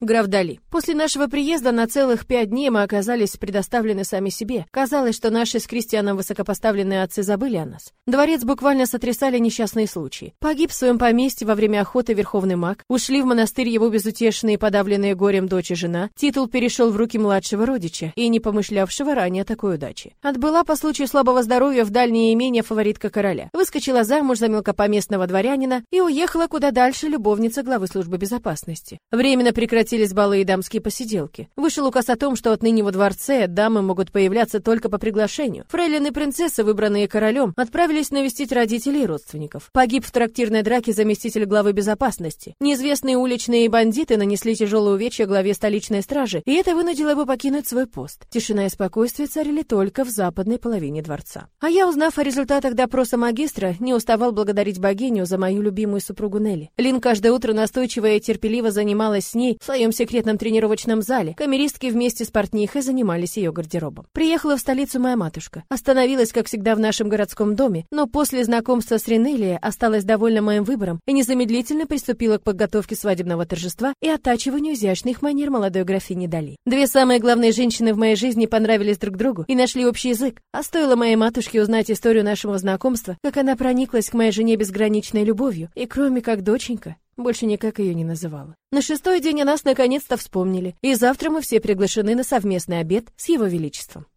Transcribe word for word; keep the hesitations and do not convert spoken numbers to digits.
Граф Дали. После нашего приезда на целых пять дней мы оказались предоставлены сами себе. Казалось, что наши с Кристианом высокопоставленные отцы забыли о нас. Дворец буквально сотрясали несчастные случаи. Погиб в своем поместье во время охоты верховный маг, ушли в монастырь его безутешные, подавленные горем дочь и жена, титул перешел в руки младшего родича и не помышлявшего ранее о такой удаче. Отбыла по случаю слабого здоровья в дальнее имение фаворитка короля. Выскочила замуж за мелкопоместного дворянина и уехала куда дальше любовница главы службы безопасности. Временно прекратились балы и дамские посиделки. Вышел указ о том, что отныне во дворце дамы могут появляться только по приглашению. Фрейлины и принцессы, выбранные королем, отправились навестить родителей и родственников. Погиб в трактирной драке заместитель главы безопасности. Неизвестные уличные бандиты нанесли тяжелые увечья главе столичной стражи, и это вынудило его покинуть свой пост. Тишина и спокойствие царили только в западной половине дворца. А я, узнав о результатах допроса магистра, не уставал благодарить богиню за мою любимую супругу Нелли. Лин каждое утро настойчиво и терпеливо занималась с ней в своем секретном тренировочном зале. Камеристки вместе с портнихой занимались ее гардеробом. Приехала в столицу моя матушка. Остановилась, как всегда, в нашем городском доме, но после знакомства с Ринелией осталась довольна моим выбором и незамедлительно приступила к подготовке свадебного торжества и оттачиванию изящных манер молодой графини Дали. Две самые главные женщины в моей жизни понравились друг другу и нашли общий язык. А стоило моей матушке узнать историю нашего знакомства, как она прониклась к моей жене безграничной любовью и, кроме как доченька, больше никак ее не называла. На шестой день о нас наконец-то вспомнили, и завтра мы все приглашены на совместный обед с его величеством.